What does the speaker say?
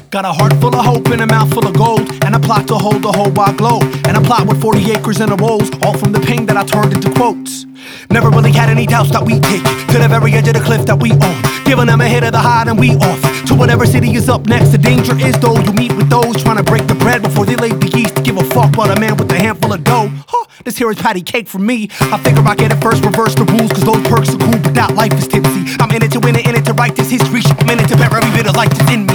Got a heart full of hope and a mouth full of gold, and a plot to hold the whole wide globe, and a plot with 40 acres and a rolls, all from the pain that I turned into quotes. Never really had any doubts that we take to the very edge of the cliff that we on, giving them a hit of the hide and we off to whatever city is up next. The danger is though you meet with those trying to break the bread before they lay the yeast to give a fuck about a man with a handful of dough. Huh, this here is patty cake for me. I figure I get it first, reverse the rules, cause those perks are cool, but that life is tipsy. I'm in it to win it, in it to write this history. I'm in it to bear every bit of life that's in me.